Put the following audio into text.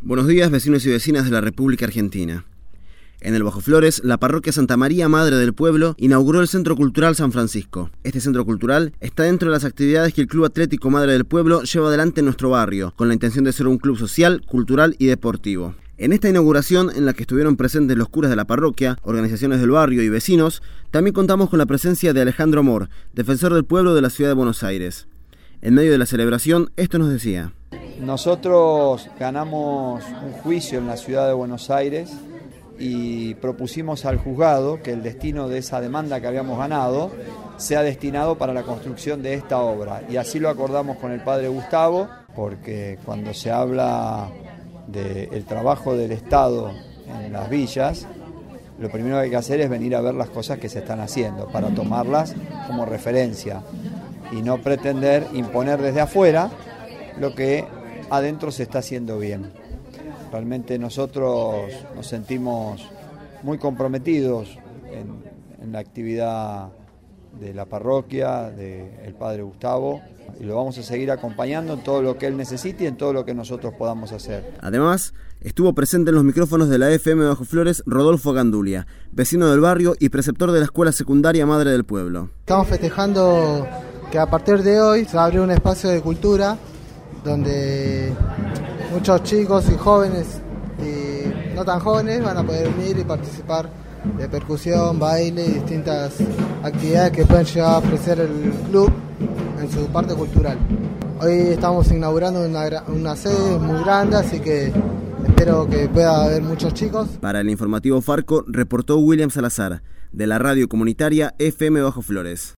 Buenos días, vecinos y vecinas de la República Argentina. En el Bajo Flores, la parroquia Santa María Madre del Pueblo inauguró el Centro Cultural San Francisco. Este centro cultural está dentro de las actividades que el Club Atlético Madre del Pueblo lleva adelante en nuestro barrio, con la intención de ser un club social, cultural y deportivo. En esta inauguración, en la que estuvieron presentes los curas de la parroquia, organizaciones del barrio y vecinos, también contamos con la presencia de Alejandro Mor, defensor del pueblo de la ciudad de Buenos Aires. En medio de la celebración, esto nos decía: nosotros ganamos un juicio en la ciudad de Buenos Aires y propusimos al juzgado que el destino de esa demanda que habíamos ganado sea destinado para la construcción de esta obra. Y así lo acordamos con el padre Gustavo, porque cuando se habla del trabajo del Estado en las villas, lo primero que hay que hacer es venir a ver las cosas que se están haciendo, para tomarlas como referencia y no pretender imponer desde afuera lo que adentro se está haciendo bien. Realmente nosotros nos sentimos muy comprometidos en la actividad de la parroquia, del padre Gustavo, y lo vamos a seguir acompañando en todo lo que él necesite y en todo lo que nosotros podamos hacer. Además, estuvo presente en los micrófonos de la FM Bajo Flores Rodolfo Gandulia, vecino del barrio y preceptor de la Escuela Secundaria Madre del Pueblo. Estamos festejando que a partir de hoy se abre un espacio de cultura donde muchos chicos y jóvenes y no tan jóvenes van a poder venir y participar de percusión, baile y distintas actividades que pueden llegar a ofrecer el club en su parte cultural. Hoy estamos inaugurando una sede muy grande, así que espero que pueda haber muchos chicos. Para el informativo Farco reportó William Salazar, de la radio comunitaria FM Bajo Flores.